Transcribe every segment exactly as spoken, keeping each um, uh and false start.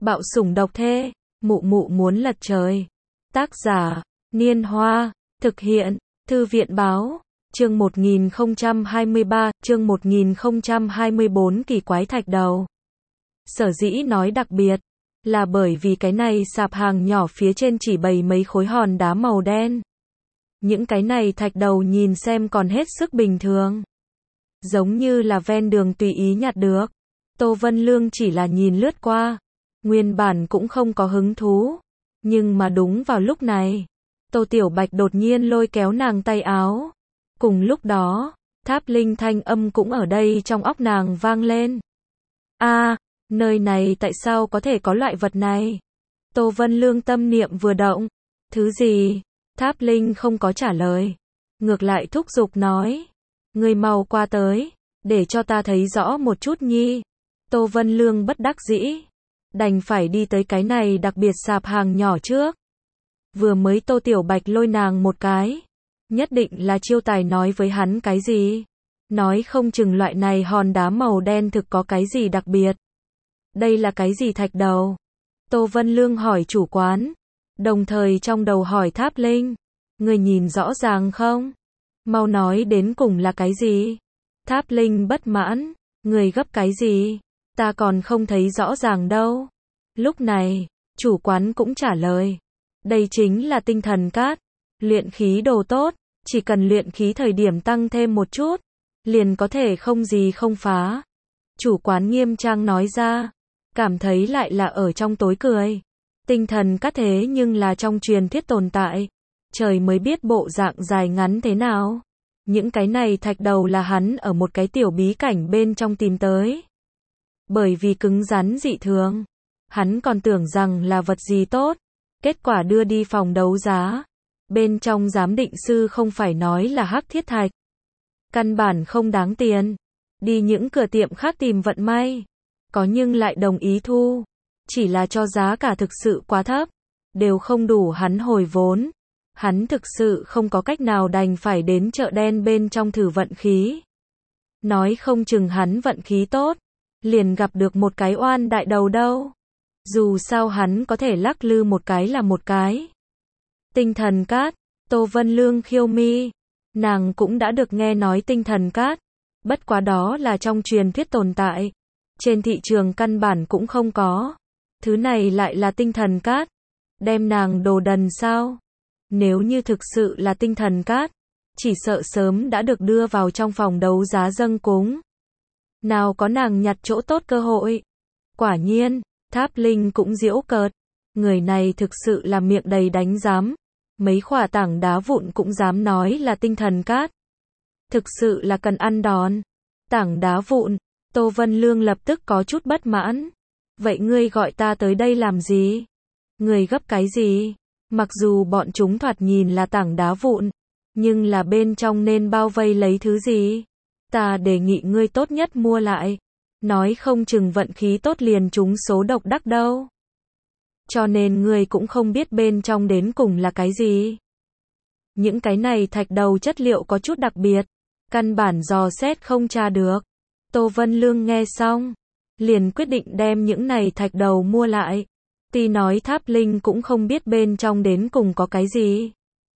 Bạo sủng độc thê, mụ mụ muốn lật trời. Tác giả, Niên Hoa, thực hiện, Thư viện báo, chương một nghìn không trăm hai mươi ba, chương một nghìn không trăm hai mươi bốn kỳ quái thạch đầu. Sở dĩ nói đặc biệt, là bởi vì cái này sạp hàng nhỏ phía trên chỉ bày mấy khối hòn đá màu đen. Những cái này thạch đầu nhìn xem còn hết sức bình thường. Giống như là ven đường tùy ý nhặt được. Tô Vân Lương chỉ là nhìn lướt qua. Nguyên bản cũng không có hứng thú. Nhưng mà đúng vào lúc này, Tô Tiểu Bạch đột nhiên lôi kéo nàng tay áo. Cùng lúc đó, tháp linh thanh âm cũng ở đây trong óc nàng vang lên. A, nơi này tại sao có thể có loại vật này? Tô Vân Lương tâm niệm vừa động. Thứ gì? Tháp linh không có trả lời. Ngược lại thúc giục nói. Ngươi mau qua tới, để cho ta thấy rõ một chút nhi. Tô Vân Lương bất đắc dĩ. Đành phải đi tới cái này đặc biệt sạp hàng nhỏ trước. Vừa mới Tô Tiểu Bạch lôi nàng một cái. Nhất định là chiêu tài nói với hắn cái gì? Nói không chừng loại này hòn đá màu đen thực có cái gì đặc biệt. Đây là cái gì thạch đầu? Tô Vân Lương hỏi chủ quán. Đồng thời trong đầu hỏi Tháp Linh. Người nhìn rõ ràng không? Mau nói đến cùng là cái gì? Tháp Linh bất mãn. Người gấp cái gì? Ta còn không thấy rõ ràng đâu. Lúc này, chủ quán cũng trả lời. Đây chính là tinh thần cát. Luyện khí đồ tốt. Chỉ cần luyện khí thời điểm tăng thêm một chút. Liền có thể không gì không phá. Chủ quán nghiêm trang nói ra. Cảm thấy lại là ở trong tối cười. Tinh thần cát thế nhưng là trong truyền thuyết tồn tại. Trời mới biết bộ dạng dài ngắn thế nào. Những cái này thạch đầu là hắn ở một cái tiểu bí cảnh bên trong tìm tới. Bởi vì cứng rắn dị thường. Hắn còn tưởng rằng là vật gì tốt. Kết quả đưa đi phòng đấu giá. Bên trong giám định sư không phải nói là hắc thiết thạch. Căn bản không đáng tiền. Đi những cửa tiệm khác tìm vận may. Có nhưng lại đồng ý thu. Chỉ là cho giá cả thực sự quá thấp. Đều không đủ hắn hồi vốn. Hắn thực sự không có cách nào đành phải đến chợ đen bên trong thử vận khí. Nói không chừng hắn vận khí tốt. Liền gặp được một cái oan đại đầu đâu. Dù sao hắn có thể lắc lư một cái là một cái. Tinh thần cát. Tô Vân Lương khiêu mi. Nàng cũng đã được nghe nói tinh thần cát. Bất quá đó là trong truyền thuyết tồn tại. Trên thị trường căn bản cũng không có. Thứ này lại là tinh thần cát. Đem nàng đồ đần sao? Nếu như thực sự là tinh thần cát, chỉ sợ sớm đã được đưa vào trong phòng đấu giá dâng cúng. Nào có nàng nhặt chỗ tốt cơ hội. Quả nhiên, Tháp Linh cũng giễu cợt. Người này thực sự là miệng đầy đánh giám. Mấy khỏa tảng đá vụn cũng dám nói là tinh thần cát. Thực sự là cần ăn đòn. Tảng đá vụn, Tô Vân Lương lập tức có chút bất mãn. Vậy ngươi gọi ta tới đây làm gì? Ngươi gấp cái gì? Mặc dù bọn chúng thoạt nhìn là tảng đá vụn, nhưng là bên trong nên bao vây lấy thứ gì? Ta đề nghị ngươi tốt nhất mua lại. Nói không chừng vận khí tốt liền trúng số độc đắc đâu. Cho nên ngươi cũng không biết bên trong đến cùng là cái gì. Những cái này thạch đầu chất liệu có chút đặc biệt. Căn bản dò xét không tra được. Tô Vân Lương nghe xong. Liền quyết định đem những này thạch đầu mua lại. Tuy nói Tháp Linh cũng không biết bên trong đến cùng có cái gì.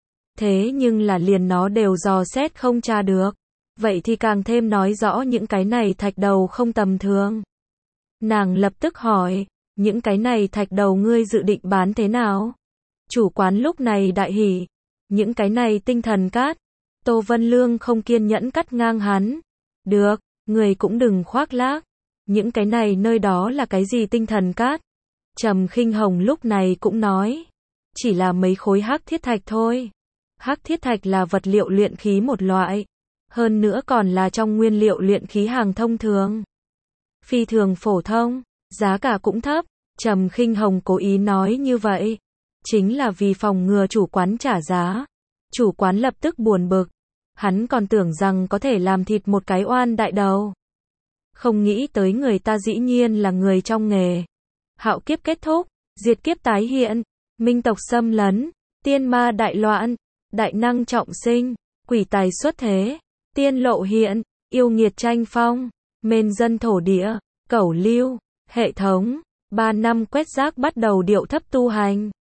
Thế nhưng là liền nó đều dò xét không tra được. Vậy thì càng thêm nói rõ những cái này thạch đầu không tầm thường. Nàng lập tức hỏi, những cái này thạch đầu ngươi dự định bán thế nào? Chủ quán lúc này đại hỉ, những cái này tinh thần cát. Tô Vân Lương không kiên nhẫn cắt ngang hắn. Được, người cũng đừng khoác lác. Những cái này nơi đó là cái gì tinh thần cát? Trầm Khinh Hồng lúc này cũng nói, chỉ là mấy khối hắc thiết thạch thôi. Hắc thiết thạch là vật liệu luyện khí một loại. Hơn nữa còn là trong nguyên liệu luyện khí hàng thông thường. Phi thường phổ thông, giá cả cũng thấp. Trầm Khinh Hồng cố ý nói như vậy. Chính là vì phòng ngừa chủ quán trả giá. Chủ quán lập tức buồn bực. Hắn còn tưởng rằng có thể làm thịt một cái oan đại đầu. Không nghĩ tới người ta dĩ nhiên là người trong nghề. Hạo kiếp kết thúc, diệt kiếp tái hiện, minh tộc xâm lấn, tiên ma đại loạn, đại năng trọng sinh, quỷ tài xuất thế, tiên lộ hiện, yêu nghiệt tranh phong, mên dân thổ địa, cẩu lưu, hệ thống, ba năm quét rác bắt đầu điệu thấp tu hành.